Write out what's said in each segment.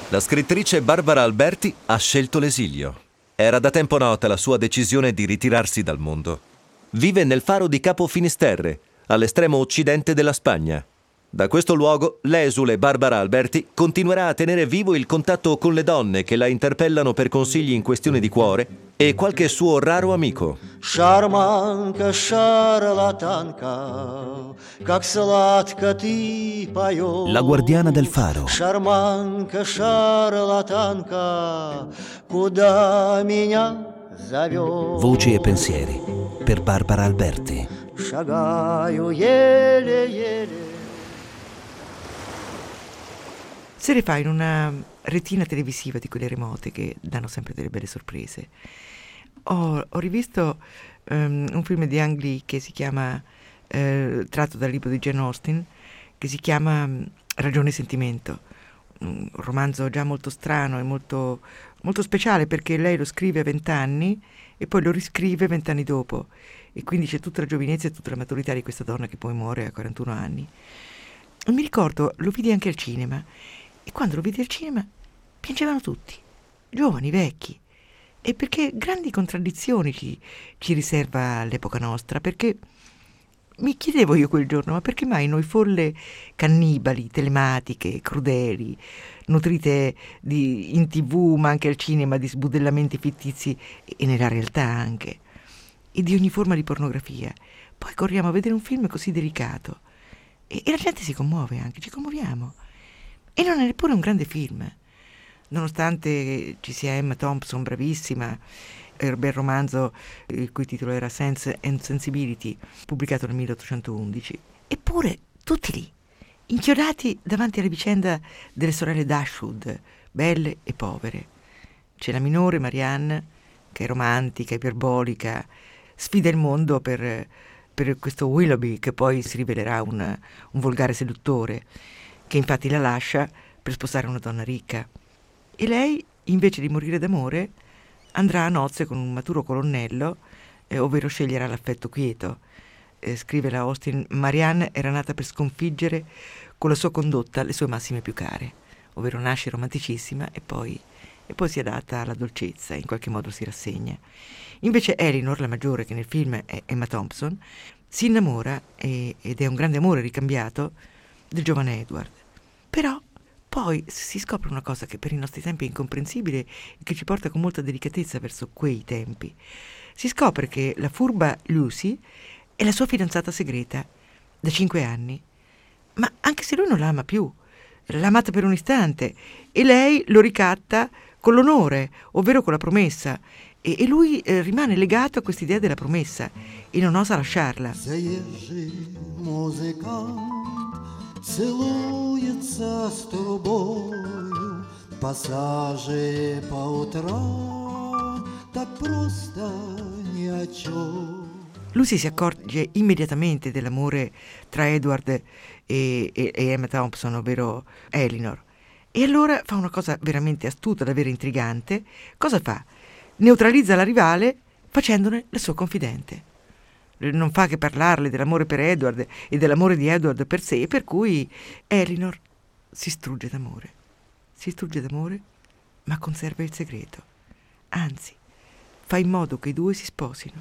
La scrittrice Barbara Alberti ha scelto l'esilio. Era da tempo nota la sua decisione di ritirarsi dal mondo. Vive nel faro di Capo Finisterre, all'estremo occidente della Spagna. Da questo luogo, l'esule Barbara Alberti continuerà a tenere vivo il contatto con le donne che la interpellano per consigli in questione di cuore e qualche suo raro amico. Шарманка, шарлатанка, как сладко ты поешь. La guardiana del faro. Шарманка, шарлатанка, куда меня зовешь? Voci e pensieri per Barbara Alberti. Шагаю еле-еле. Se ne fa in una retina televisiva di quelle remote che danno sempre delle belle sorprese. Ho rivisto un film di Ang Lee che si chiama, tratto dal libro di Jane Austen, che si chiama Ragione e sentimento, un romanzo già molto strano e molto, molto speciale, perché lei lo scrive a 20 anni e poi lo riscrive 20 anni dopo, e quindi c'è tutta la giovinezza e tutta la maturità di questa donna che poi muore a 41 anni. E mi ricordo, lo vidi anche al cinema, e quando lo vidi al cinema piangevano tutti, giovani, vecchi, e perché grandi contraddizioni ci riserva l'epoca nostra, perché mi chiedevo io quel giorno, ma perché mai noi folle cannibali, telematiche, crudeli, nutrite in TV ma anche al cinema di sbudellamenti fittizi e nella realtà anche, e di ogni forma di pornografia, poi corriamo a vedere un film così delicato e la gente si commuove anche, ci commuoviamo, e non è neppure un grande film, nonostante ci sia Emma Thompson bravissima, il bel romanzo il cui titolo era Sense and Sensibility, pubblicato nel 1811. Eppure tutti lì, inchiodati davanti alla vicenda delle sorelle Dashwood, belle e povere. C'è la minore, Marianne, che è romantica, iperbolica, sfida il mondo per questo Willoughby, che poi si rivelerà un volgare seduttore, che infatti la lascia per sposare una donna ricca. E lei, invece di morire d'amore, andrà a nozze con un maturo colonnello, ovvero sceglierà l'affetto quieto. Scrive la Austen, Marianne era nata per sconfiggere con la sua condotta le sue massime più care, ovvero nasce romanticissima e poi si adatta alla dolcezza, in qualche modo si rassegna. Invece Elinor, la maggiore, che nel film è Emma Thompson, si innamora, ed è un grande amore ricambiato, del giovane Edward. Però poi si scopre una cosa che per i nostri tempi è incomprensibile e che ci porta con molta delicatezza verso quei tempi. Si scopre che la furba Lucy è la sua fidanzata segreta da 5 anni, ma anche se lui non la ama più, l'ha amata per un istante, e lei lo ricatta con l'onore, ovvero con la promessa, e lui rimane legato a quest'idea della promessa e non osa lasciarla. Целуется с трубою в пассаже по утрам, так просто ни о чем. Lucy si accorge immediatamente dell'amore tra Edward e Emma Thompson, ovvero Elinor, e allora fa una cosa veramente astuta, davvero intrigante. Cosa fa? Neutralizza la rivale facendone la sua confidente. Non fa che parlarle dell'amore per Edward e dell'amore di Edward per sé, e per cui Elinor si strugge d'amore, ma conserva il segreto, anzi fa in modo che i due si sposino.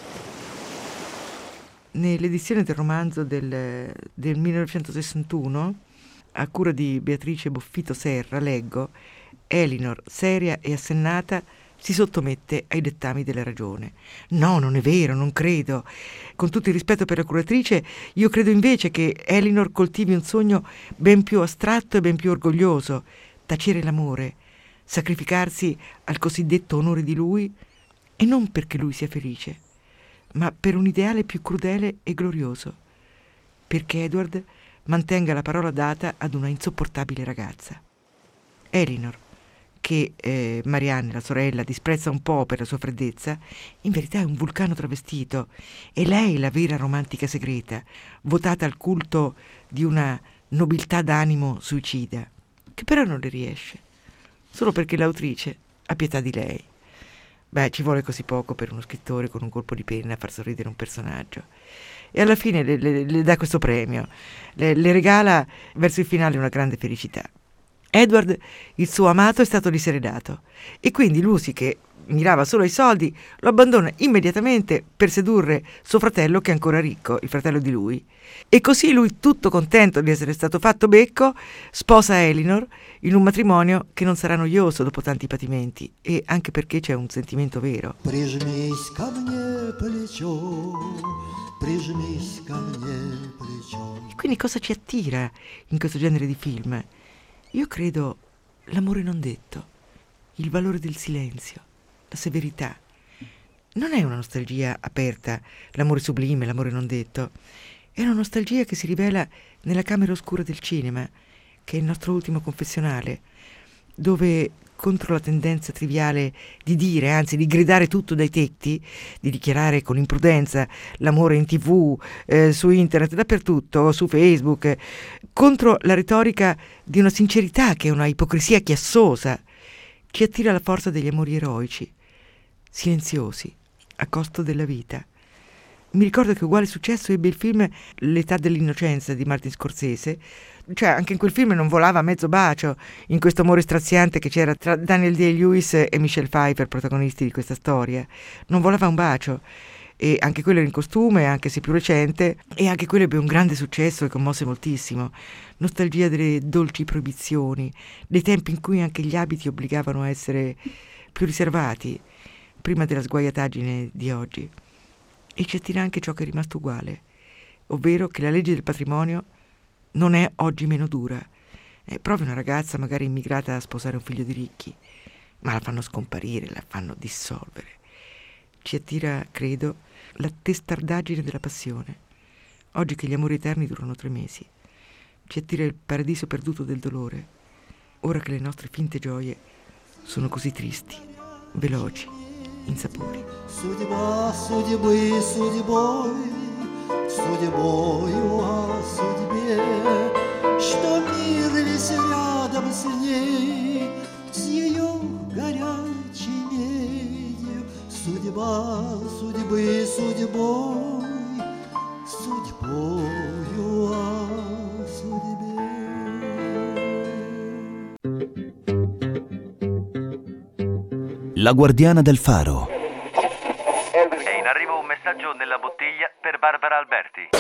Nell'edizione del romanzo del 1961, a cura di Beatrice Boffito Serra, leggo: Elinor, seria e assennata, si sottomette ai dettami della ragione. No, non è vero, non credo. Con tutto il rispetto per la curatrice, io credo invece che Elinor coltivi un sogno ben più astratto e ben più orgoglioso: tacere l'amore, sacrificarsi al cosiddetto onore di lui, e non perché lui sia felice, ma per un ideale più crudele e glorioso, perché Edward mantenga la parola data ad una insopportabile ragazza. Elinor, che Marianne, la sorella, disprezza un po' per la sua freddezza, in verità è un vulcano travestito, e lei la vera romantica segreta, votata al culto di una nobiltà d'animo suicida, che però non le riesce, solo perché l'autrice ha pietà di lei. Beh, ci vuole così poco per uno scrittore con un colpo di penna a far sorridere un personaggio. E alla fine le dà questo premio, le regala verso il finale una grande felicità. Edward, il suo amato, è stato diseredato e quindi Lucy, che mirava solo ai soldi, lo abbandona immediatamente per sedurre suo fratello, che è ancora ricco, il fratello di lui. E così lui, tutto contento di essere stato fatto becco, sposa Elinor in un matrimonio che non sarà noioso dopo tanti patimenti, e anche perché c'è un sentimento vero. Прижмись ко мне плечом, прижмись ко мне плечом. E quindi cosa ci attira in questo genere di film? Io credo l'amore non detto, il valore del silenzio, la severità. Non è una nostalgia aperta, l'amore sublime, l'amore non detto. È una nostalgia che si rivela nella camera oscura del cinema, che è il nostro ultimo confessionale, dove, contro la tendenza triviale di dire, anzi di gridare tutto dai tetti, di dichiarare con imprudenza l'amore in TV, su internet, dappertutto, su Facebook, contro la retorica di una sincerità che è una ipocrisia chiassosa, ci attira la forza degli amori eroici, silenziosi, a costo della vita. Mi ricordo che uguale successo ebbe il film L'età dell'innocenza di Martin Scorsese. Cioè, anche in quel film non volava mezzo bacio, in questo amore straziante che c'era tra Daniel Day-Lewis e Michelle Pfeiffer, protagonisti di questa storia. Non volava un bacio. E anche quello era in costume, anche se più recente, e anche quello ebbe un grande successo e commosse moltissimo. Nostalgia delle dolci proibizioni, dei tempi in cui anche gli abiti obbligavano a essere più riservati, prima della sguaiataggine di oggi. E ci attira anche ciò che è rimasto uguale, ovvero che la legge del patrimonio non è oggi meno dura. Provi una ragazza magari immigrata a sposare un figlio di ricchi, ma la fanno scomparire, la fanno dissolvere. Ci attira, credo, la testardaggine della passione, oggi che gli amori eterni durano 3 mesi. Ci attira il paradiso perduto del dolore, ora che le nostre finte gioie sono così tristi, veloci, insapori. Судьба судьбы судьбой, судьбою о судьбе, что мир весь рядом с ней, с ее горячей медью. Судьба судьбы судьбой, судьбою о судьбе. La guardiana del faro. È in arrivo un messaggio nella bottiglia per Barbara Alberti.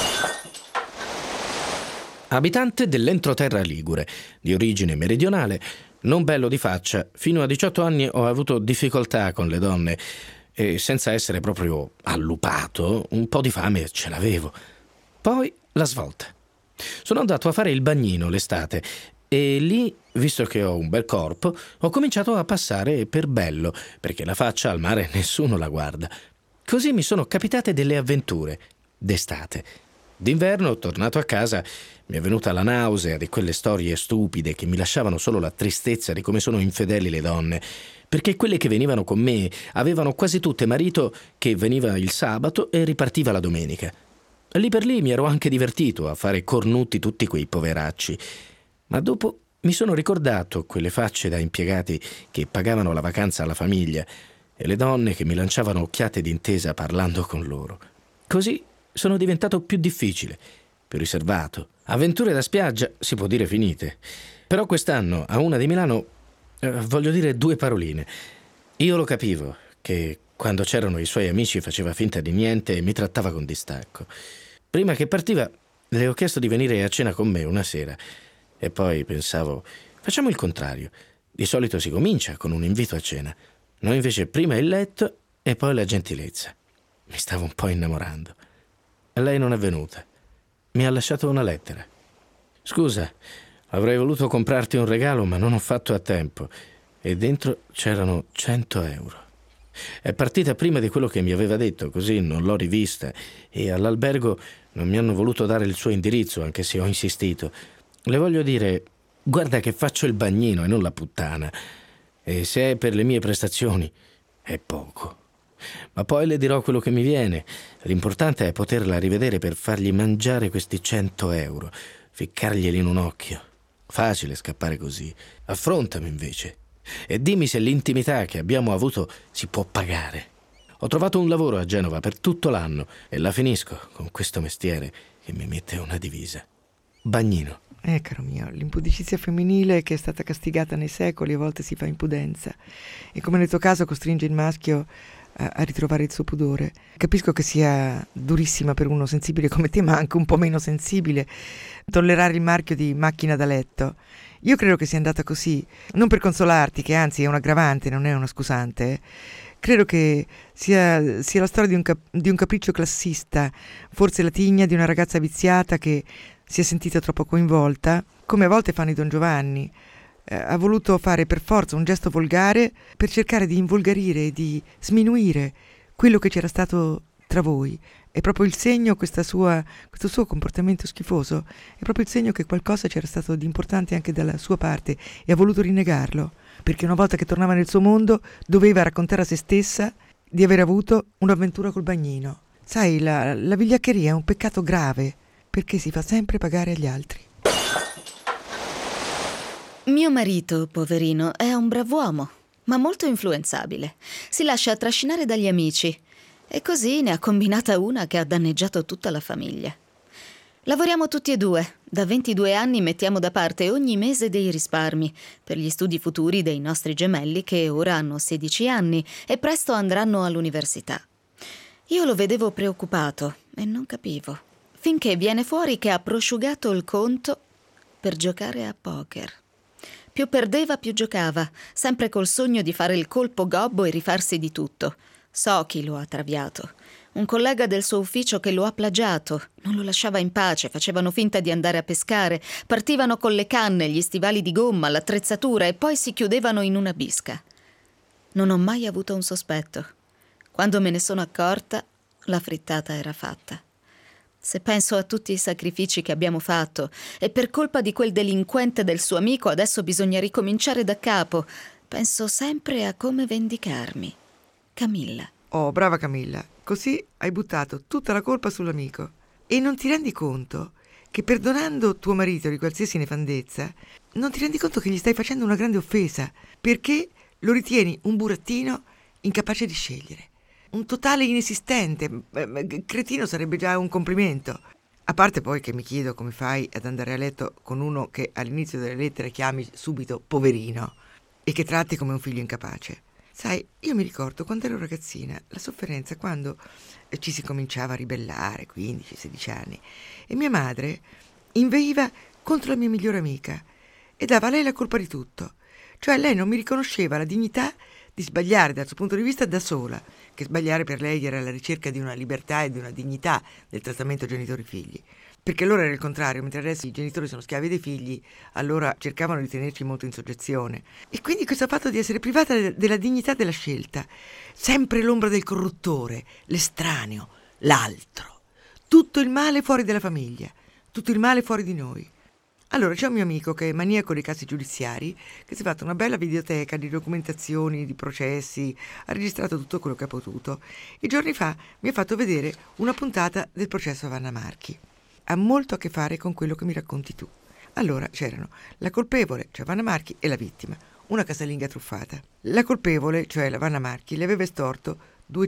Abitante dell'entroterra ligure, di origine meridionale, non bello di faccia, fino a 18 anni ho avuto difficoltà con le donne e, senza essere proprio allupato, un po' di fame ce l'avevo. Poi la svolta. Sono andato a fare il bagnino l'estate e lì, visto che ho un bel corpo, ho cominciato a passare per bello, perché la faccia al mare nessuno la guarda. Così mi sono capitate delle avventure d'estate. D'inverno, tornato a casa, mi è venuta la nausea di quelle storie stupide che mi lasciavano solo la tristezza di come sono infedeli le donne, perché quelle che venivano con me avevano quasi tutte marito che veniva il sabato e ripartiva la domenica. Lì per lì mi ero anche divertito a fare cornuti tutti quei poveracci, ma dopo mi sono ricordato quelle facce da impiegati che pagavano la vacanza alla famiglia e le donne che mi lanciavano occhiate d'intesa parlando con loro. Così sono diventato più difficile, più riservato. Avventure da spiaggia si può dire finite. Però quest'anno a una di Milano voglio dire 2 paroline. Io lo capivo che quando c'erano i suoi amici faceva finta di niente e mi trattava con distacco. Prima che partiva le ho chiesto di venire a cena con me una sera e poi pensavo, facciamo il contrario. Di solito si comincia con un invito a cena. Noi invece prima il letto e poi la gentilezza. Mi stavo un po' innamorando. Lei non è venuta. Mi ha lasciato una lettera. Scusa, avrei voluto comprarti un regalo, ma non ho fatto a tempo. E dentro c'erano 100 euro. È partita prima di quello che mi aveva detto, così non l'ho rivista. E all'albergo non mi hanno voluto dare il suo indirizzo, anche se ho insistito. Le voglio dire, guarda che faccio il bagnino e non la puttana. E se è per le mie prestazioni, è poco. Ma poi le dirò quello che mi viene. L'importante è poterla rivedere per fargli mangiare questi 100 euro, ficcarglieli in un occhio. Facile scappare così. Affrontami invece e dimmi se l'intimità che abbiamo avuto si può pagare. Ho trovato un lavoro a Genova per tutto l'anno e la finisco con questo mestiere che mi mette una divisa. Bagnino. Caro mio, l'impudicizia femminile che è stata castigata nei secoli a volte si fa impudenza e come nel tuo caso costringe il maschio a ritrovare il suo pudore. Capisco che sia durissima per uno sensibile come te, ma anche un po' meno sensibile, tollerare il marchio di macchina da letto. Io credo che sia andata così, non per consolarti, che anzi è un aggravante, non è una scusante. Credo che sia la storia di un capriccio classista, forse la tigna di una ragazza viziata che si è sentita troppo coinvolta, come a volte fanno i Don Giovanni. Ha voluto fare per forza un gesto volgare per cercare di involgarire e di sminuire quello che c'era stato tra voi. È proprio il segno, questo suo comportamento schifoso, è proprio il segno che qualcosa c'era stato di importante anche dalla sua parte e ha voluto rinnegarlo, perché una volta che tornava nel suo mondo doveva raccontare a se stessa di aver avuto un'avventura col bagnino. Sai, la vigliaccheria è un peccato grave, perché si fa sempre pagare agli altri. Mio marito, poverino, è un brav'uomo, ma molto influenzabile. Si lascia trascinare dagli amici e così ne ha combinata una che ha danneggiato tutta la famiglia. Lavoriamo tutti e due. Da 22 anni mettiamo da parte ogni mese dei risparmi per gli studi futuri dei nostri gemelli che ora hanno 16 anni e presto andranno all'università. Io lo vedevo preoccupato e non capivo, finché viene fuori che ha prosciugato il conto per giocare a poker. Più perdeva, più giocava, sempre col sogno di fare il colpo gobbo e rifarsi di tutto. So chi lo ha traviato. Un collega del suo ufficio che lo ha plagiato. Non lo lasciava in pace, facevano finta di andare a pescare, partivano con le canne, gli stivali di gomma, l'attrezzatura e poi si chiudevano in una bisca. Non ho mai avuto un sospetto. Quando me ne sono accorta, la frittata era fatta. Se penso a tutti i sacrifici che abbiamo fatto e per colpa di quel delinquente del suo amico adesso bisogna ricominciare da capo, penso sempre a come vendicarmi. Camilla. Oh, brava Camilla, così hai buttato tutta la colpa sull'amico e non ti rendi conto che perdonando tuo marito di qualsiasi nefandezza non ti rendi conto che gli stai facendo una grande offesa perché lo ritieni un burattino incapace di scegliere. Un totale inesistente, cretino sarebbe già un complimento. A parte poi che mi chiedo come fai ad andare a letto con uno che all'inizio delle lettere chiami subito poverino e che tratti come un figlio incapace. Sai, io mi ricordo quando ero ragazzina la sofferenza quando ci si cominciava a ribellare, 15-16 anni, e mia madre inveiva contro la mia migliore amica e dava a lei la colpa di tutto. Cioè lei non mi riconosceva la dignità di sbagliare dal suo punto di vista da sola, che sbagliare per lei era la ricerca di una libertà e di una dignità del trattamento genitori-figli. Perché allora era il contrario, mentre adesso i genitori sono schiavi dei figli, allora cercavano di tenerci molto in soggezione. E quindi questo fatto di essere privata della dignità della scelta, sempre l'ombra del corruttore, l'estraneo, l'altro, tutto il male fuori dalla famiglia, tutto il male fuori di noi. Allora c'è un mio amico che è maniaco dei casi giudiziari, che si è fatto una bella videoteca di documentazioni, di processi, ha registrato tutto quello che ha potuto. E giorni fa mi ha fatto vedere una puntata del processo Vanna Marchi. Ha molto a che fare con quello che mi racconti tu. Allora c'erano la colpevole, cioè Vanna Marchi, e la vittima, una casalinga truffata. La colpevole, cioè la Vanna Marchi, le aveva estorto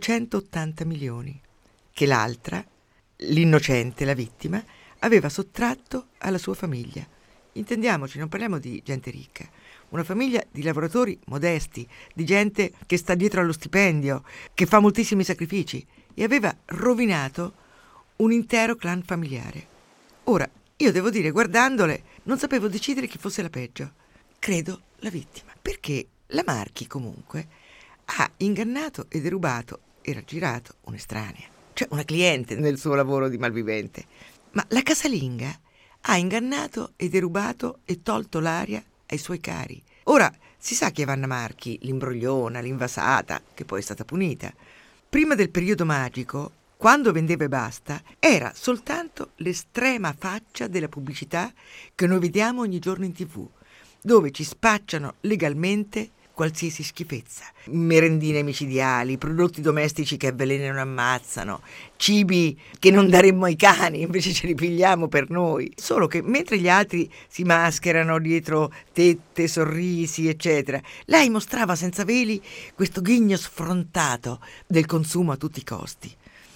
280 milioni, che l'altra, l'innocente, la vittima, aveva sottratto alla sua famiglia. Intendiamoci, non parliamo di gente ricca, una famiglia di lavoratori modesti, di gente che sta dietro allo stipendio, che fa moltissimi sacrifici, e aveva rovinato un intero clan familiare. Ora, io devo dire, guardandole, non sapevo decidere chi fosse la peggio. Credo la vittima, perché la Marchi comunque ha ingannato e derubato e raggirato un'estranea, cioè una cliente nel suo lavoro di malvivente. Ma la casalinga ha ingannato e derubato e tolto l'aria ai suoi cari. Ora, si sa chi è Vanna Marchi, l'imbrogliona, l'invasata, che poi è stata punita. Prima del periodo magico, quando vendeva e basta, era soltanto l'estrema faccia della pubblicità che noi vediamo ogni giorno in TV, dove ci spacciano legalmente qualsiasi schifezza. Merendine micidiali, prodotti domestici che avvelenano e ammazzano, cibi che non daremmo ai cani, invece ce li pigliamo per noi. Solo che mentre gli altri si mascherano dietro tette, sorrisi, eccetera, lei mostrava senza veli questo ghigno sfrontato del consumo a tutti i costi.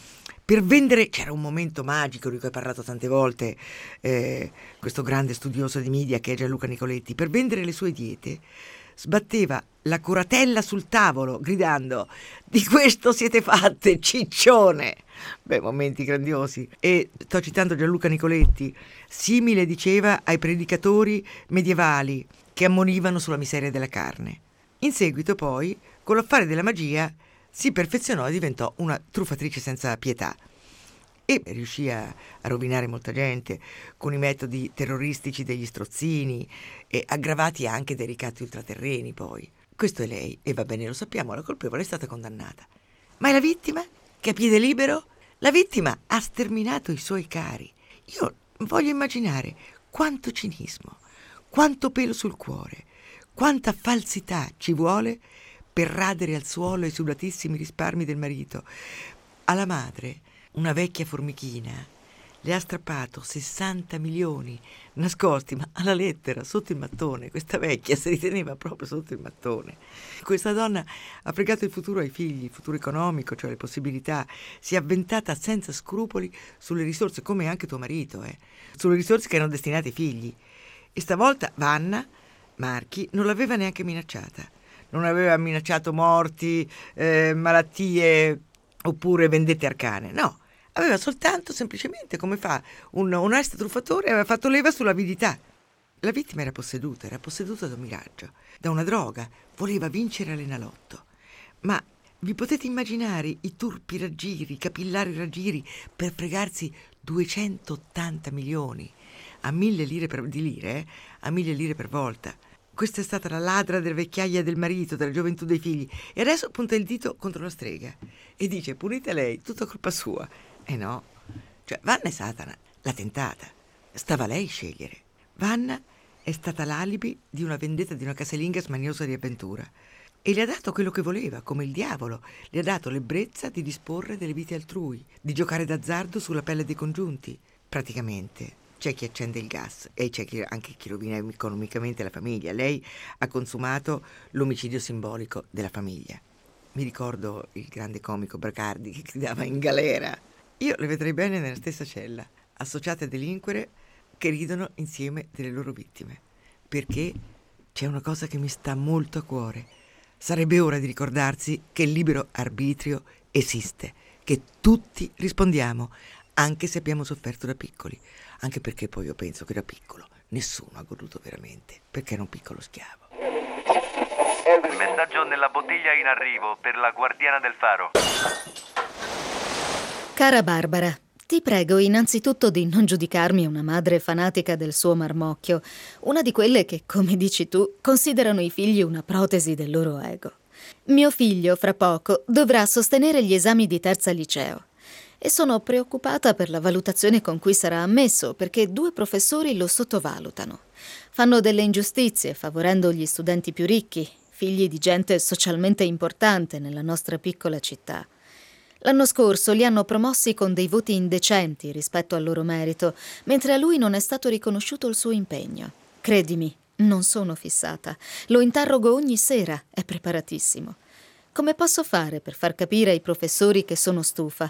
per vendere, c'era un momento magico di cui ha parlato tante volte questo grande studioso di media che è Gianluca Nicoletti, per vendere le sue diete sbatteva la curatella sul tavolo gridando: di questo siete fatte, ciccione. Beh, momenti grandiosi. E sto citando Gianluca Nicoletti, simile diceva ai predicatori medievali che ammonivano sulla miseria della carne. In seguito poi, con l'affare della magia, si perfezionò e diventò una truffatrice senza pietà e riuscì a rovinare molta gente con i metodi terroristici degli strozzini, e aggravati anche dai ricatti ultraterreni. Poi questo è lei, e va bene, lo sappiamo, la colpevole è stata condannata, ma è la vittima che a piede libero, la vittima ha sterminato i suoi cari. Io voglio immaginare quanto cinismo, quanto pelo sul cuore, quanta falsità ci vuole per radere al suolo i sudatissimi risparmi del marito. Alla madre, una vecchia formichina, le ha strappato 60 milioni nascosti, ma alla lettera, sotto il mattone. Questa vecchia si riteneva proprio sotto il mattone. Questa donna ha fregato il futuro ai figli, il futuro economico, cioè le possibilità. Si è avventata senza scrupoli sulle risorse, come anche tuo marito, sulle risorse che erano destinate ai figli. E stavolta Vanna Marchi non l'aveva neanche minacciata. Non aveva minacciato morti, malattie oppure vendette arcane. No, aveva soltanto, semplicemente, come fa un onesto truffatore, aveva fatto leva sull'avidità. La vittima era posseduta da un miraggio, da una droga, voleva vincere all'Enalotto. Ma vi potete immaginare i turpi raggiri, i capillari raggiri per fregarsi 280 milioni a 1.000 lire a 1.000 lire per volta. Questa è stata la ladra della vecchiaia del marito, della gioventù dei figli, e adesso punta il dito contro la strega e dice: punite lei, tutta colpa sua. No, cioè Vanna è Satana, l'ha tentata, stava lei a scegliere. Vanna è stata l'alibi di una vendetta di una casalinga smaniosa di avventura, e le ha dato quello che voleva, come il diavolo. Le ha dato l'ebbrezza di disporre delle vite altrui, di giocare d'azzardo sulla pelle dei congiunti. Praticamente c'è chi accende il gas e c'è anche chi rovina economicamente la famiglia. Lei ha consumato l'omicidio simbolico della famiglia. Mi ricordo il grande comico Bracardi che gridava in galera. Io le vedrei bene nella stessa cella, associate a delinquere che ridono insieme delle loro vittime, perché c'è una cosa che mi sta molto a cuore. Sarebbe ora di ricordarsi che il libero arbitrio esiste, che tutti rispondiamo, anche se abbiamo sofferto da piccoli. Anche perché poi io penso che da piccolo nessuno ha goduto veramente, perché era un piccolo schiavo. Messaggio nella bottiglia in arrivo per la guardiana del faro. Cara Barbara, ti prego innanzitutto di non giudicarmi una madre fanatica del suo marmocchio, una di quelle che, come dici tu, considerano i figli una protesi del loro ego. Mio figlio, fra poco, dovrà sostenere gli esami di terza liceo. E sono preoccupata per la valutazione con cui sarà ammesso, perché 2 professori lo sottovalutano. Fanno delle ingiustizie, favorendo gli studenti più ricchi, figli di gente socialmente importante nella nostra piccola città. L'anno scorso li hanno promossi con dei voti indecenti rispetto al loro merito, mentre a lui non è stato riconosciuto il suo impegno. Credimi, non sono fissata. Lo interrogo ogni sera, è preparatissimo. Come posso fare per far capire ai professori che sono stufa?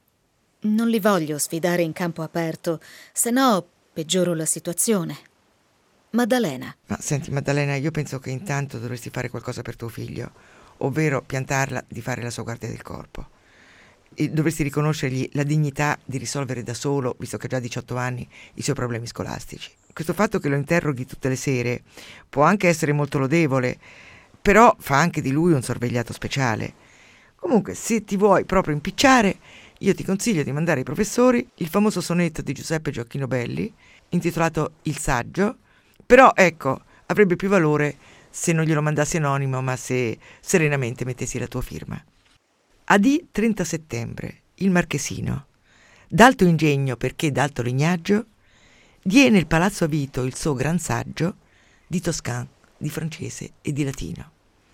Non li voglio sfidare in campo aperto, se no peggioro la situazione. Maddalena. Ma senti, Maddalena, io penso che intanto dovresti fare qualcosa per tuo figlio, ovvero piantarla di fare la sua guardia del corpo. E dovresti riconoscergli la dignità di risolvere da solo, visto che ha già 18 anni, i suoi problemi scolastici. Questo fatto che lo interroghi tutte le sere può anche essere molto lodevole, però fa anche di lui un sorvegliato speciale. Comunque, se ti vuoi proprio impicciare, io ti consiglio di mandare ai professori il famoso sonetto di Giuseppe Gioacchino Belli, intitolato Il Saggio, però ecco, avrebbe più valore se non glielo mandassi anonimo, ma se serenamente mettessi la tua firma. A.D. 30 settembre, il Marchesino, d'alto ingegno perché d'alto lignaggio, die nel palazzo a Vito il suo gran saggio di toscan, di francese e di latino.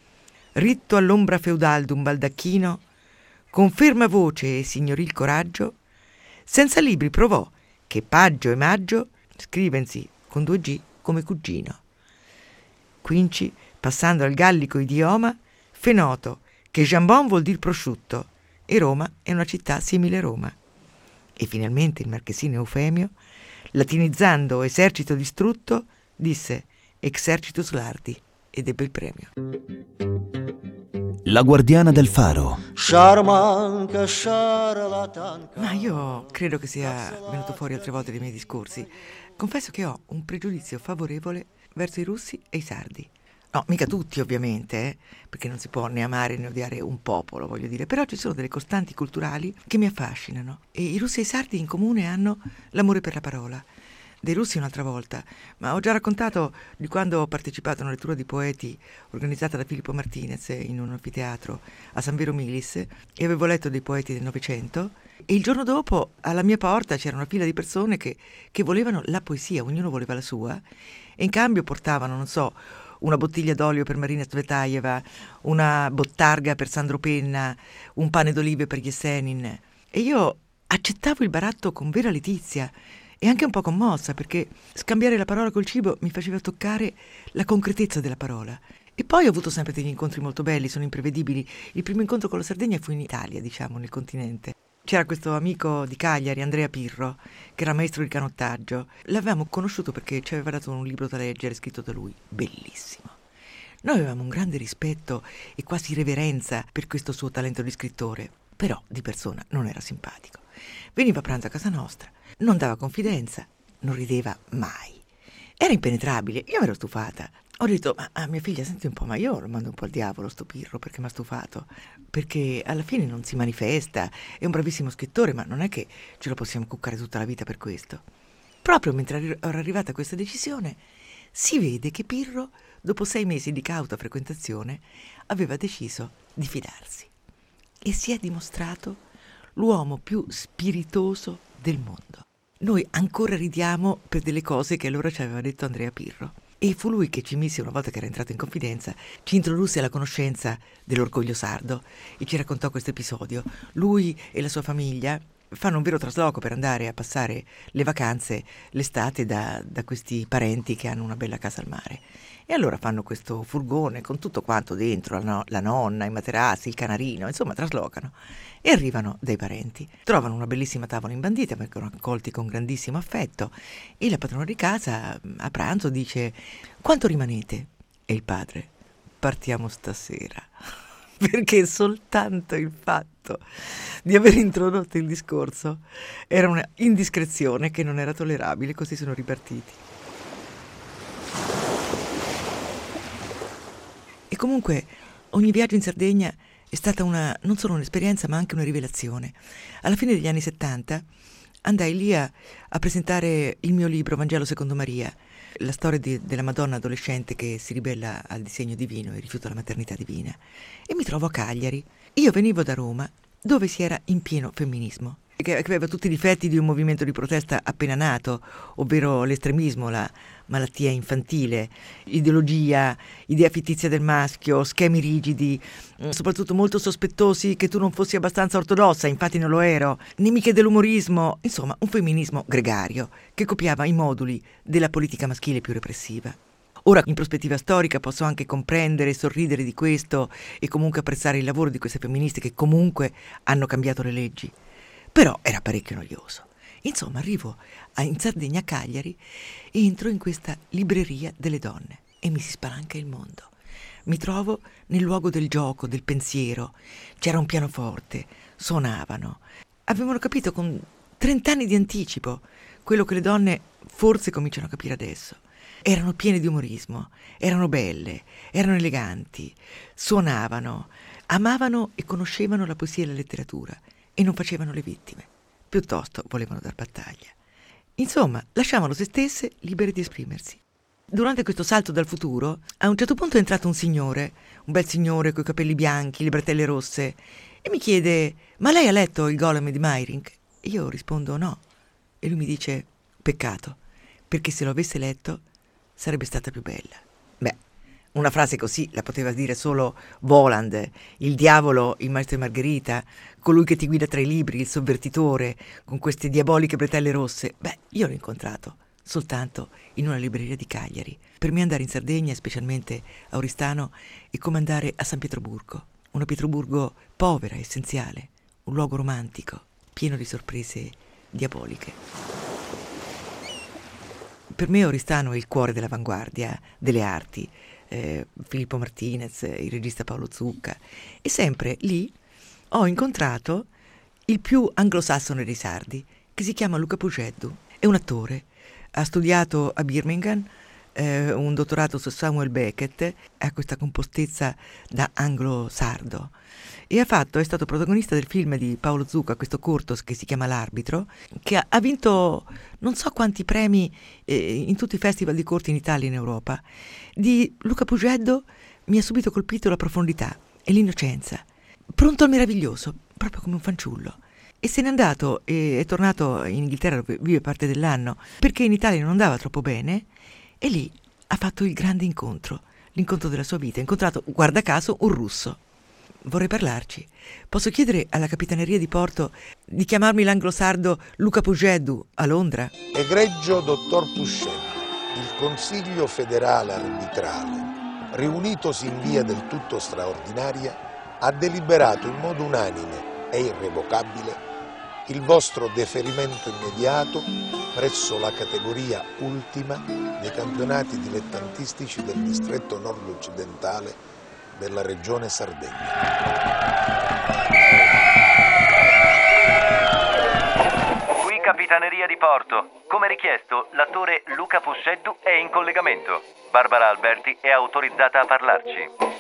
Ritto all'ombra feudal d'un baldacchino, con ferma voce e signoril coraggio, senza libri provò che Paggio e Maggio scrivensi con 2 G come cugino. Quinci, passando al gallico idioma, fe noto che jambon vuol dir prosciutto e Roma è una città simile a Roma. E finalmente il marchesino Eufemio, latinizzando esercito distrutto, disse exercitus lardi ed ebbe il premio. La guardiana del faro. Sciarmanca, sciarlatanca. Ma io credo che sia venuto fuori altre volte dei miei discorsi. Confesso che ho un pregiudizio favorevole verso i russi e i sardi. No, mica tutti ovviamente, perché non si può né amare né odiare un popolo, voglio dire, però ci sono delle costanti culturali che mi affascinano e i russi e i sardi in comune hanno l'amore per la parola. Dei russi un'altra volta, ma ho già raccontato di quando ho partecipato a una lettura di poeti organizzata da Filippo Martinez in un anfiteatro a San Vero Milis e avevo letto dei poeti del Novecento e il giorno dopo alla mia porta c'era una fila di persone che volevano la poesia, ognuno voleva la sua e in cambio portavano, non so, una bottiglia d'olio per Marina Tsvetaeva, una bottarga per Sandro Penna, un pane d'olive per Yesenin. E io accettavo il baratto con vera letizia e anche un po' commossa, perché scambiare la parola col cibo mi faceva toccare la concretezza della parola. E poi ho avuto sempre degli incontri molto belli, sono imprevedibili. Il primo incontro con la Sardegna fu in Italia, diciamo, nel continente. C'era questo amico di Cagliari, Andrea Pirro, che era maestro di canottaggio. L'avevamo conosciuto perché ci aveva dato un libro da leggere scritto da lui, bellissimo. Noi avevamo un grande rispetto e quasi reverenza per questo suo talento di scrittore, però di persona non era simpatico. Veniva a pranzo a casa nostra, non dava confidenza, non rideva mai. Era impenetrabile, io mi ero stufata. Ho detto, ma a mia figlia, senti un po', ma io lo mando un po' al diavolo sto Pirro perché mi ha stufato. Perché alla fine non si manifesta, è un bravissimo scrittore, ma non è che ce lo possiamo cuccare tutta la vita per questo. Proprio mentre ero arrivata a questa decisione, si vede che Pirro, dopo 6 mesi di cauta frequentazione, aveva deciso di fidarsi. E si è dimostrato l'uomo più spiritoso del mondo. Noi ancora ridiamo per delle cose che allora ci aveva detto Andrea Pirro. E fu lui che ci mise, una volta che era entrato in confidenza, ci introdusse alla conoscenza dell'orgoglio sardo e ci raccontò questo episodio. Lui e la sua famiglia fanno un vero trasloco per andare a passare le vacanze, l'estate, da questi parenti che hanno una bella casa al mare. E allora fanno questo furgone con tutto quanto dentro, la nonna, i materassi, il canarino, insomma traslocano. E arrivano dai parenti, trovano una bellissima tavola imbandita, vengono accolti con grandissimo affetto e la padrona di casa a pranzo dice: quanto rimanete? E il padre: partiamo stasera. Perché soltanto il fatto di aver introdotto il discorso era una indiscrezione che non era tollerabile, così sono ripartiti. E comunque ogni viaggio in Sardegna è stata non solo un'esperienza ma anche una rivelazione. Alla fine degli anni 70 andai lì a presentare il mio libro Vangelo secondo Maria, la storia della Madonna adolescente che si ribella al disegno divino e rifiuta la maternità divina. E mi trovo a Cagliari. Io venivo da Roma, dove si era in pieno femminismo, che aveva tutti i difetti di un movimento di protesta appena nato, ovvero l'estremismo, la malattia infantile, ideologia, idea fittizia del maschio, schemi rigidi, soprattutto molto sospettosi che tu non fossi abbastanza ortodossa, infatti non lo ero, nemiche dell'umorismo, insomma un femminismo gregario che copiava i moduli della politica maschile più repressiva. Ora, in prospettiva storica, posso anche comprendere e sorridere di questo e comunque apprezzare il lavoro di queste femministe che comunque hanno cambiato le leggi. Però era parecchio noioso. Insomma, arrivo in Sardegna, a Cagliari, e entro in questa libreria delle donne e mi si spalanca il mondo. Mi trovo nel luogo del gioco, del pensiero. C'era un pianoforte, suonavano. Avevano capito con 30 anni di anticipo quello che le donne forse cominciano a capire adesso. Erano piene di umorismo, erano belle, erano eleganti, suonavano, amavano e conoscevano la poesia e la letteratura e non facevano le vittime, piuttosto volevano dar battaglia. Insomma, lasciavano se stesse libere di esprimersi. Durante questo salto dal futuro, a un certo punto è entrato un signore, un bel signore coi capelli bianchi, le bretelle rosse, e mi chiede: ma lei ha letto Il Golem di Meyrink? E io rispondo no. E lui mi dice: peccato, perché se lo avesse letto sarebbe stata più bella. Beh, una frase così la poteva dire solo Voland, il diavolo, il maestro e Margherita, colui che ti guida tra i libri, il sovvertitore, con queste diaboliche bretelle rosse. Beh, io l'ho incontrato soltanto in una libreria di Cagliari. Per me andare in Sardegna, specialmente a Oristano, è come andare a San Pietroburgo, una Pietroburgo povera, essenziale, un luogo romantico, pieno di sorprese diaboliche. Per me Oristano è il cuore dell'avanguardia delle arti, Filippo Martinez, il regista Paolo Zucca, e sempre lì ho incontrato il più anglosassone dei sardi, che si chiama Luca Pugeddu. È un attore, ha studiato a Birmingham, un dottorato su Samuel Beckett, ha questa compostezza da anglo-sardo, e è stato protagonista del film di Paolo Zucca, questo corto che si chiama L'arbitro, che ha vinto non so quanti premi in tutti i festival di corti in Italia e in Europa. Di Luca Pugeddu mi ha subito colpito la profondità e l'innocenza, pronto al meraviglioso, proprio come un fanciullo. E se n'è andato e è tornato in Inghilterra, dove vive parte dell'anno, perché in Italia non andava troppo bene, e lì ha fatto il grande incontro, l'incontro della sua vita. Ha incontrato, guarda caso, un russo. Vorrei parlarci. Posso chiedere alla Capitaneria di Porto di chiamarmi l'anglosardo Luca Pugeddu a Londra? Egregio dottor Pusceddu, il Consiglio federale arbitrale, riunitosi in via del tutto straordinaria, ha deliberato in modo unanime e irrevocabile il vostro deferimento immediato presso la categoria ultima dei campionati dilettantistici del distretto nord-occidentale della regione Sardegna. Qui Capitaneria di Porto. Come richiesto, l'attore Luca Pugeddu è in collegamento. Barbara Alberti è autorizzata a parlarci.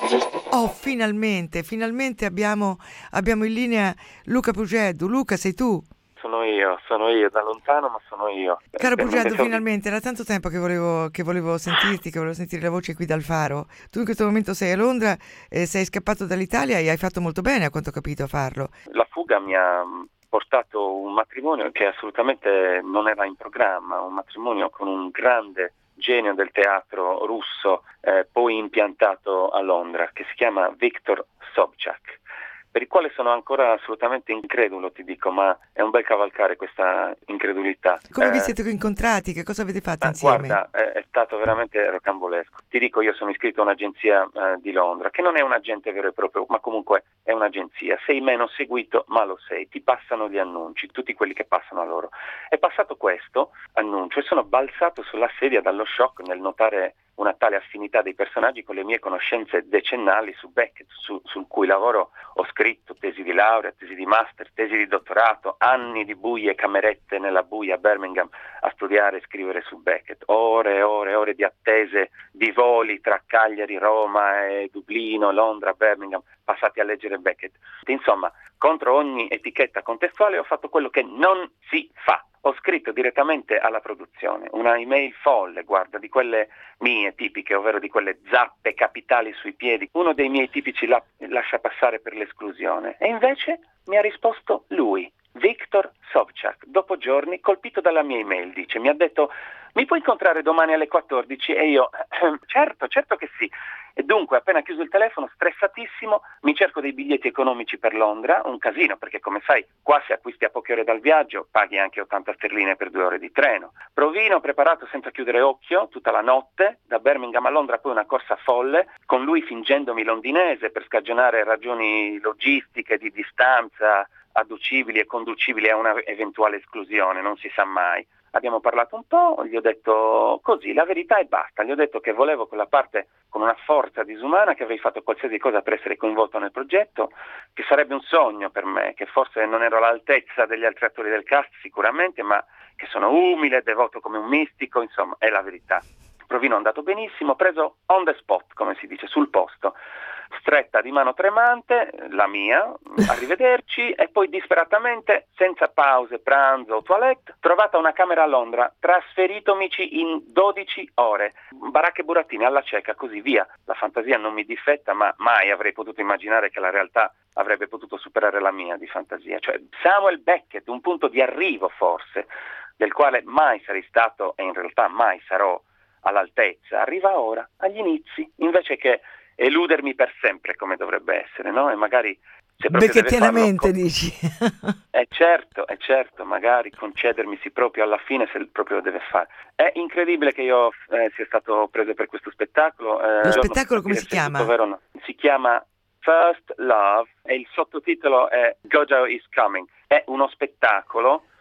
Oh, finalmente abbiamo in linea Luca Pugeddu. Luca, sei tu? Sono io, da lontano, ma sono io. Caro Pugeddu, finalmente, era tanto tempo che volevo sentirti, che volevo sentire la voce qui dal Faro. Tu in questo momento sei a Londra, sei scappato dall'Italia e hai fatto molto bene, a quanto ho capito, a farlo. La fuga mi ha portato un matrimonio che assolutamente non era in programma, un matrimonio con un grande genio del teatro russo, poi impiantato a Londra, che si chiama Viktor Sobchak, per il quale sono ancora assolutamente incredulo, ti dico, ma è un bel cavalcare questa incredulità. Come vi siete incontrati? Che cosa avete fatto insieme? Guarda, è stato veramente rocambolesco. Ti dico, io sono iscritto a un'agenzia di Londra, che non è un agente vero e proprio, ma comunque è un'agenzia. Sei meno seguito, ma lo sei. Ti passano gli annunci, tutti quelli che passano a loro. È passato questo annuncio e sono balzato sulla sedia dallo shock nel notare una tale affinità dei personaggi con le mie conoscenze decennali su Beckett, sul cui lavoro ho scritto tesi di laurea, tesi di master, tesi di dottorato, anni di buie camerette nella buia a Birmingham a studiare e scrivere su Beckett, ore e ore e ore di attese di voli tra Cagliari, Roma e Dublino, Londra, Birmingham, passati a leggere Beckett. Insomma, contro ogni etichetta contestuale ho fatto quello che non si fa. Ho scritto direttamente alla produzione una email folle, guarda, di quelle mie tipiche, ovvero di quelle zappe capitali sui piedi. Uno dei miei tipici lascia passare per l'esclusione. E invece mi ha risposto lui, Viktor Sobchak, dopo giorni, colpito dalla mia email, dice, mi ha detto, mi puoi incontrare domani alle 14? E io, certo che sì. E dunque, appena chiuso il telefono, stressatissimo, mi cerco dei biglietti economici per Londra, un casino, perché come sai, qua se acquisti a poche ore dal viaggio, paghi anche 80 sterline per 2 ore di treno. Provino preparato senza chiudere occhio, tutta la notte, da Birmingham a Londra, poi una corsa folle, con lui fingendomi londinese per scagionare ragioni logistiche, di distanza, adducibili e conducibili a una eventuale esclusione, non si sa mai. Abbiamo parlato un po', gli ho detto così, la verità e basta, gli ho detto che volevo quella parte con una forza disumana, che avrei fatto qualsiasi cosa per essere coinvolto nel progetto, che sarebbe un sogno per me, che forse non ero all'altezza degli altri attori del cast sicuramente, ma che sono umile, devoto come un mistico, insomma, è la verità. Provino è andato benissimo, preso on the spot, come si dice, sul posto. Stretta di mano tremante, la mia, arrivederci, e poi disperatamente, senza pause, pranzo o toilette, trovata una camera a Londra, trasferitomici in 12 ore, baracche burattine alla cieca, così via. La fantasia non mi difetta, ma mai avrei potuto immaginare che la realtà avrebbe potuto superare la mia di fantasia. Cioè, Samuel Beckett, un punto di arrivo forse, del quale mai sarei stato e in realtà mai sarò all'altezza, arriva ora, agli inizi, invece che eludermi per sempre come dovrebbe essere, no? E magari se proprio becchettianamente dici. È certo, magari concedermisi proprio alla fine se proprio lo deve fare. È incredibile che io sia stato preso per questo spettacolo. Lo spettacolo come si chiama? No. Si chiama First Love e il sottotitolo è Gojo is Coming. È uno spettacolo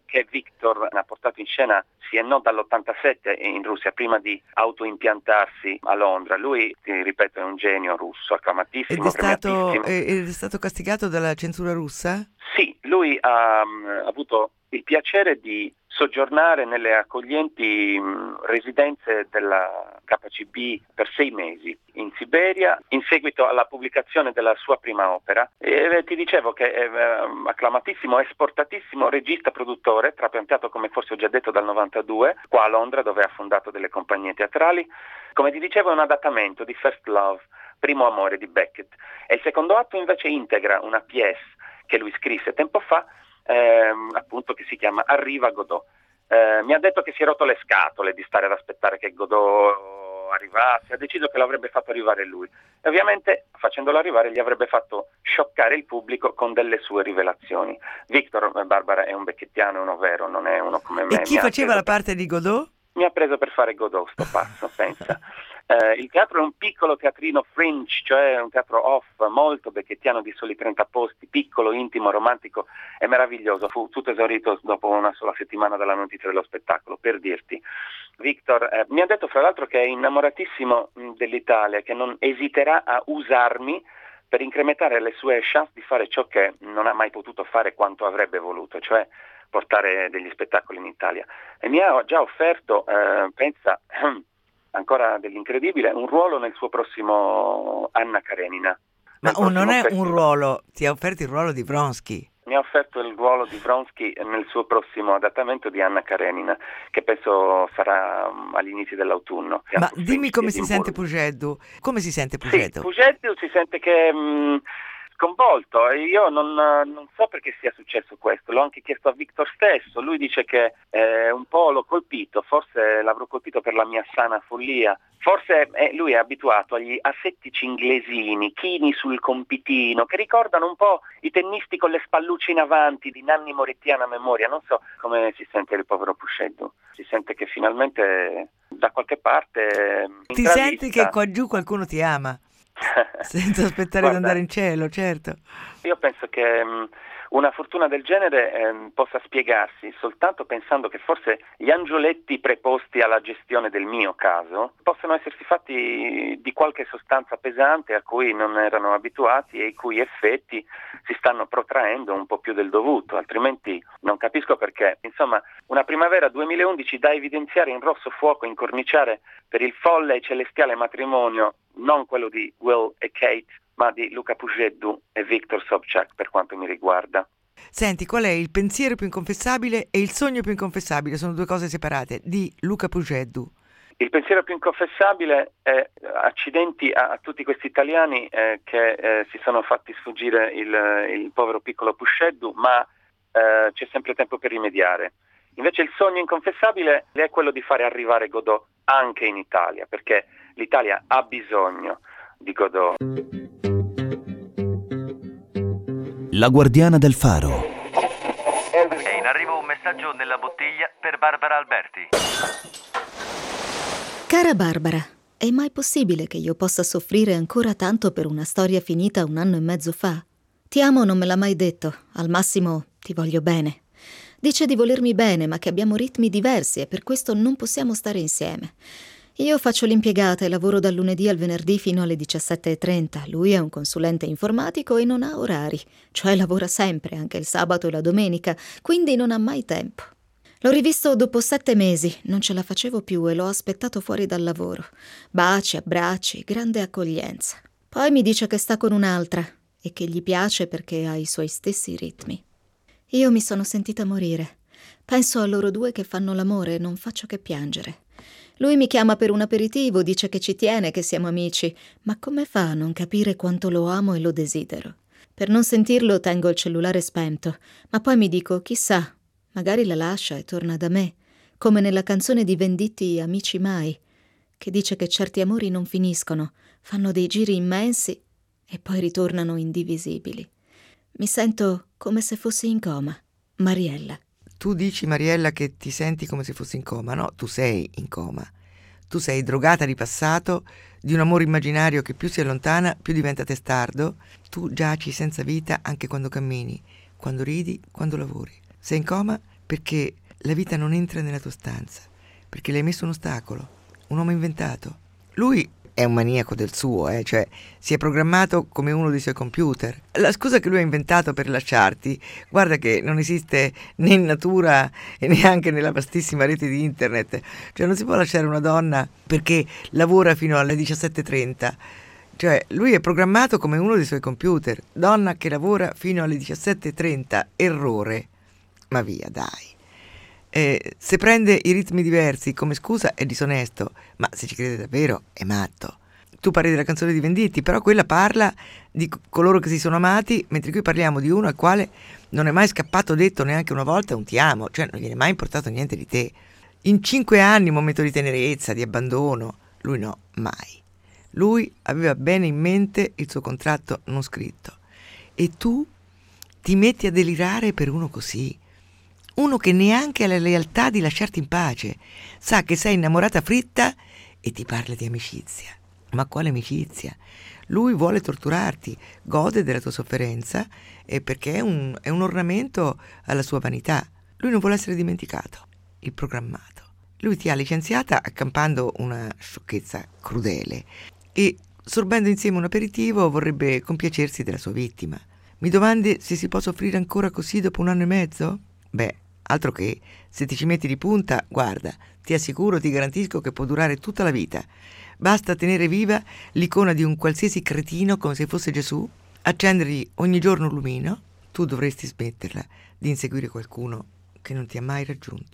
che Victor ha portato in scena sì e no dall'87 in Russia, prima di autoimpiantarsi a Londra. Lui, ti ripeto, è un genio russo, acclamatissimo, premiatissimo. Ed è stato castigato dalla censura russa? Sì, lui ha avuto il piacere di soggiornare nelle accoglienti residenze della KGB per 6 mesi in Siberia, in seguito alla pubblicazione della sua prima opera. E ti dicevo che è acclamatissimo, esportatissimo regista, produttore, trapiantato, come forse ho già detto, dal 92, qua a Londra, dove ha fondato delle compagnie teatrali. Come ti dicevo, è un adattamento di First Love, Primo amore di Beckett, e il secondo atto invece integra una pièce che lui scrisse tempo fa, appunto, che si chiama Arriva Godot. Mi ha detto che si è rotto le scatole di stare ad aspettare che Godot arrivasse, ha deciso che l'avrebbe fatto arrivare lui, e ovviamente facendolo arrivare gli avrebbe fatto scioccare il pubblico con delle sue rivelazioni. Victor, Barbara, è un becchettiano, uno vero, non è uno come me. E chi faceva la parte di Godot? Mi ha preso per fare Godot, sto pazzo, pensa. Il teatro è un piccolo teatrino fringe, cioè un teatro off, molto becchettiano, di soli 30 posti, piccolo, intimo, romantico e meraviglioso. Fu tutto esaurito dopo una sola settimana dalla notizia dello spettacolo, per dirti. Victor mi ha detto fra l'altro che è innamoratissimo dell'Italia, che non esiterà a usarmi per incrementare le sue chance di fare ciò che non ha mai potuto fare quanto avrebbe voluto, cioè portare degli spettacoli in Italia. E mi ha già offerto, pensa, ancora dell'incredibile, un ruolo nel suo prossimo Anna Karenina. Ma non è un ruolo, ti ha offerto il ruolo di Vronsky. Mi ha offerto il ruolo di Vronsky nel suo prossimo adattamento di Anna Karenina, che penso sarà all'inizio dell'autunno. Ma dimmi come si sente Pugedu? Come si sente Pugedu? Sì, Pugedu si sente che sconvolto, e io non so perché sia successo questo. L'ho anche chiesto a Victor stesso. Lui dice che un po' l'ho colpito, forse l'avrò colpito per la mia sana follia. Forse lui è abituato agli assettici inglesini, chini sul compitino, che ricordano un po' i tennisti con le spallucce in avanti di Nanni Moretti a memoria. Non so come si sente il povero Pugedu. Si sente che finalmente da qualche parte ti senti che qua giù qualcuno ti ama, senza aspettare di andare in cielo, certo. Io penso che una fortuna del genere possa spiegarsi soltanto pensando che forse gli angioletti preposti alla gestione del mio caso possano essersi fatti di qualche sostanza pesante a cui non erano abituati e i cui effetti si stanno protraendo un po' più del dovuto, altrimenti non capisco perché. Insomma, una primavera 2011 da evidenziare in rosso fuoco, incorniciare per il folle e celestiale matrimonio, non quello di Will e Kate, ma di Luca Pugedu e Viktor Sobchak, per quanto mi riguarda. Senti, qual è il pensiero più inconfessabile e il sogno più inconfessabile? Sono due cose separate, di Luca Pugedu. Il pensiero più inconfessabile è accidenti a tutti questi italiani che si sono fatti sfuggire il povero piccolo Pugedu, ma c'è sempre tempo per rimediare. Invece il sogno inconfessabile è quello di fare arrivare Godot anche in Italia, perché l'Italia ha bisogno di Godot. La guardiana del faro. È in arrivo un messaggio nella bottiglia per Barbara Alberti. Cara Barbara, è mai possibile che io possa soffrire ancora tanto per una storia finita 1 anno e mezzo fa? Ti amo non me l'ha mai detto, al massimo ti voglio bene. Dice di volermi bene, ma che abbiamo ritmi diversi e per questo non possiamo stare insieme. Io faccio l'impiegata e lavoro dal lunedì al venerdì fino alle 17:30. Lui è un consulente informatico e non ha orari, cioè lavora sempre, anche il sabato e la domenica, quindi non ha mai tempo. L'ho rivisto dopo 7 mesi, non ce la facevo più e l'ho aspettato fuori dal lavoro. Baci, abbracci, grande accoglienza. Poi mi dice che sta con un'altra e che gli piace perché ha i suoi stessi ritmi. Io mi sono sentita morire. Penso a loro due che fanno l'amore e non faccio che piangere. Lui mi chiama per un aperitivo, dice che ci tiene, che siamo amici, ma come fa a non capire quanto lo amo e lo desidero? Per non sentirlo tengo il cellulare spento, ma poi mi dico, chissà, magari la lascia e torna da me, come nella canzone di Venditti Amici Mai, che dice che certi amori non finiscono, fanno dei giri immensi e poi ritornano indivisibili. Mi sento come se fossi in coma. Mariella. Tu dici, Mariella, che ti senti come se fossi in coma. No, tu sei in coma. Tu sei drogata di passato, di un amore immaginario che più si allontana, più diventa testardo. Tu giaci senza vita anche quando cammini, quando ridi, quando lavori. Sei in coma perché la vita non entra nella tua stanza, perché le hai messo un ostacolo, un uomo inventato. Lui è un maniaco del suo, cioè si è programmato come uno dei suoi computer. La scusa che lui ha inventato per lasciarti, guarda che non esiste né in natura e neanche nella vastissima rete di internet. Cioè non si può lasciare una donna perché lavora fino alle 17:30. Cioè lui è programmato come uno dei suoi computer. Donna che lavora fino alle 17:30, errore. Ma via, dai. Se prende i ritmi diversi come scusa è disonesto, ma se ci crede davvero è matto. Tu parli della canzone di Venditti, però quella parla di coloro che si sono amati, mentre qui parliamo di uno al quale non è mai scappato detto neanche una volta un ti amo, cioè non gliene è mai importato niente di te. In 5 anni, momento di tenerezza, di abbandono, lui no, mai. Lui aveva bene in mente il suo contratto non scritto. E tu ti metti a delirare per uno così. Uno che neanche ha la lealtà di lasciarti in pace, sa che sei innamorata fritta e ti parla di amicizia. Ma quale amicizia? Lui vuole torturarti, gode della tua sofferenza perché è un ornamento alla sua vanità. Lui non vuole essere dimenticato, il programmato. Lui ti ha licenziata accampando una sciocchezza crudele e sorbendo insieme un aperitivo vorrebbe compiacersi della sua vittima. Mi domandi se si può soffrire ancora così dopo 1 anno e mezzo? Beh, altro che, se ti ci metti di punta, guarda, ti assicuro, ti garantisco che può durare tutta la vita. Basta tenere viva l'icona di un qualsiasi cretino come se fosse Gesù, accendergli ogni giorno un lumino. Tu dovresti smetterla di inseguire qualcuno che non ti ha mai raggiunto.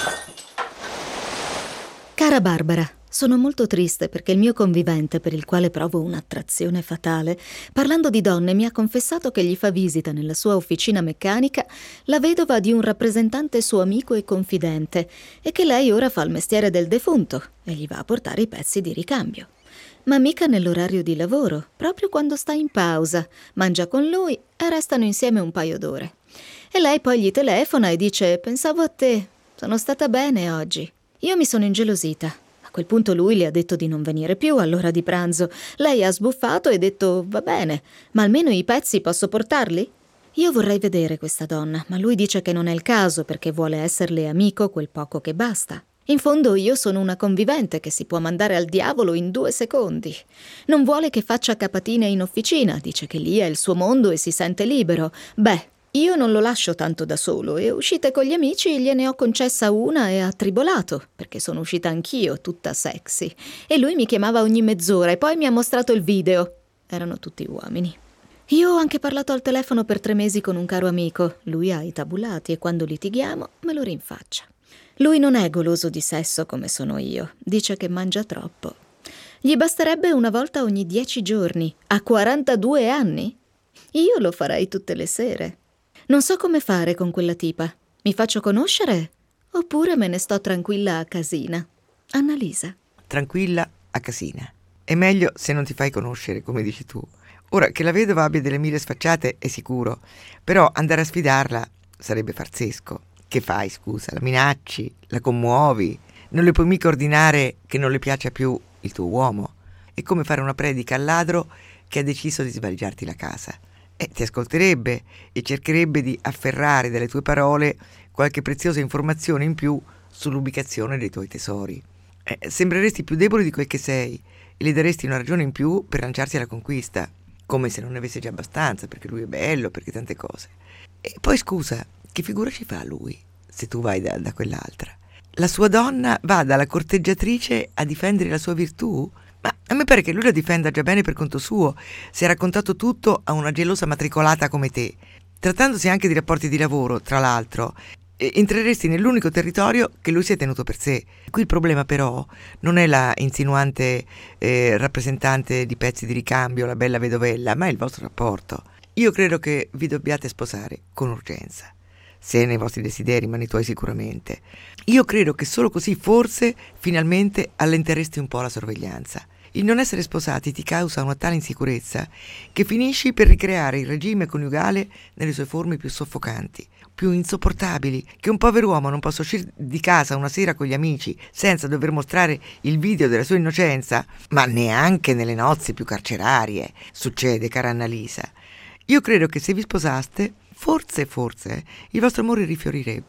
Cara Barbara, sono molto triste perché il mio convivente, per il quale provo un'attrazione fatale, parlando di donne, mi ha confessato che gli fa visita nella sua officina meccanica la vedova di un rappresentante suo amico e confidente e che lei ora fa il mestiere del defunto e gli va a portare i pezzi di ricambio. Ma mica nell'orario di lavoro, proprio quando sta in pausa, mangia con lui e restano insieme un paio d'ore. E lei poi gli telefona e dice: «Pensavo a te, sono stata bene oggi». Io mi sono ingelosita. A quel punto lui le ha detto di non venire più all'ora di pranzo. Lei ha sbuffato e detto: «Va bene, ma almeno i pezzi posso portarli?» Io vorrei vedere questa donna, ma lui dice che non è il caso perché vuole esserle amico quel poco che basta. In fondo io sono una convivente che si può mandare al diavolo in 2 secondi. Non vuole che faccia capatine in officina, dice che lì è il suo mondo e si sente libero. Beh, io non lo lascio tanto da solo e uscite con gli amici gliene ho concessa una e ha tribolato, perché sono uscita anch'io, tutta sexy. E lui mi chiamava ogni mezz'ora e poi mi ha mostrato il video. Erano tutti uomini. Io ho anche parlato al telefono per 3 mesi con un caro amico. Lui ha i tabulati e quando litighiamo me lo rinfaccia. Lui non è goloso di sesso come sono io. Dice che mangia troppo. Gli basterebbe una volta ogni 10 giorni. Ha 42 anni? Io lo farei tutte le sere. Non so come fare con quella tipa. Mi faccio conoscere? Oppure me ne sto tranquilla a casina? Annalisa. Tranquilla a casina. È meglio se non ti fai conoscere, come dici tu. Ora, che la vedova abbia delle mire sfacciate è sicuro, però andare a sfidarla sarebbe farsesco. Che fai, scusa? La minacci? La commuovi? Non le puoi mica ordinare che non le piaccia più il tuo uomo. È come fare una predica al ladro che ha deciso di svaligiarti la casa. Ti ascolterebbe e cercherebbe di afferrare dalle tue parole qualche preziosa informazione in più sull'ubicazione dei tuoi tesori. Sembreresti più debole di quel che sei e le daresti una ragione in più per lanciarsi alla conquista, come se non ne avesse già abbastanza, perché lui è bello, perché tante cose. E poi scusa, che figura ci fa lui se tu vai da quell'altra? La sua donna va dalla corteggiatrice a difendere la sua virtù? Ma a me pare che lui la difenda già bene per conto suo. Si è raccontato tutto a una gelosa matricolata come te. Trattandosi anche di rapporti di lavoro, tra l'altro, entreresti nell'unico territorio che lui si è tenuto per sé. Qui il problema però non è la insinuante rappresentante di pezzi di ricambio, la bella vedovella, ma è il vostro rapporto. Io credo che vi dobbiate sposare con urgenza. Se nei vostri desideri, ma nei tuoi sicuramente. Io credo che solo così forse finalmente allenteresti un po' la sorveglianza. Il non essere sposati ti causa una tale insicurezza che finisci per ricreare il regime coniugale nelle sue forme più soffocanti, più insopportabili, che un povero uomo non possa uscire di casa una sera con gli amici senza dover mostrare il video della sua innocenza, ma neanche nelle nozze più carcerarie succede, cara Annalisa. Io credo che se vi sposaste, forse, il vostro amore rifiorirebbe.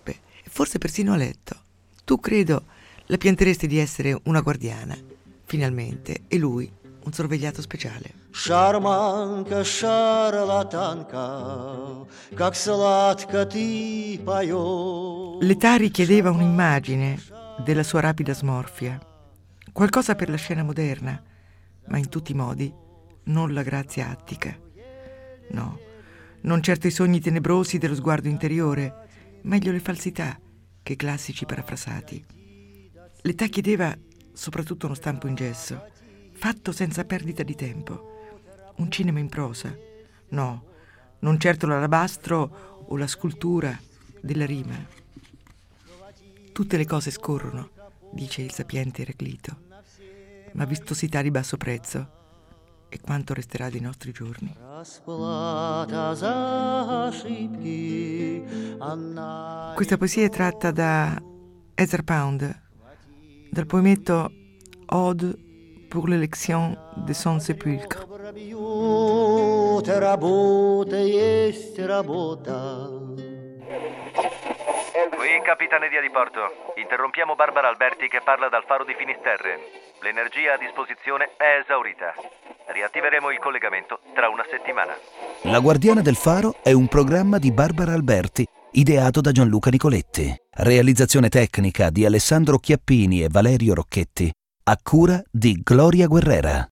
forse persino a letto. Tu, credo, la pianteresti di essere una guardiana, finalmente, e lui un sorvegliato speciale. Шарманка, шарлатанка, как сладко ты поешь. L'età richiedeva un'immagine della sua rapida smorfia, qualcosa per la scena moderna, ma in tutti i modi non la grazia attica. No, non certo i sogni tenebrosi dello sguardo interiore, meglio le falsità che i classici parafrasati. L'età chiedeva soprattutto uno stampo in gesso, fatto senza perdita di tempo, un cinema in prosa. No, non certo l'alabastro o la scultura della rima. Tutte le cose scorrono, dice il sapiente Eraclito, ma vistosità di basso prezzo. E quanto resterà dei nostri giorni? Questa poesia è tratta da Ezra Pound, dal poemetto Ode pour l'élection de son sépulcre. Qui Capitaneria di Porto. Interrompiamo Barbara Alberti che parla dal faro di Finisterre. L'energia a disposizione è esaurita. Riattiveremo il collegamento tra una settimana. La Guardiana del Faro è un programma di Barbara Alberti, ideato da Gianluca Nicoletti. Realizzazione tecnica di Alessandro Chiappini e Valerio Rocchetti, a cura di Gloria Guerrera.